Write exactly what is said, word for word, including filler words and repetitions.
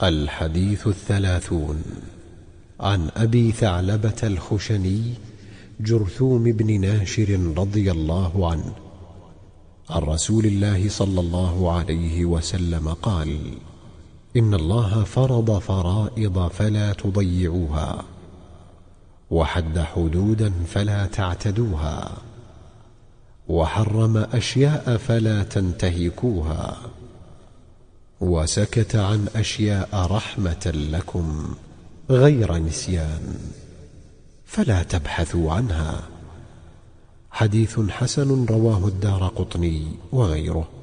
الحديث الثلاثون. عن أبي ثعلبة الخشني جرثوم بن ناشر رضي الله عنه عن رسول الله صلى الله عليه وسلم قال: إن الله فرض فرائض فلا تضيعوها، وحد حدودا فلا تعتدوها، وحرم أشياء فلا تنتهكوها، وسكت عن أشياء رحمة لكم غير نسيان فلا تبحثوا عنها. حديث حسن رواه الدارقطني وغيره.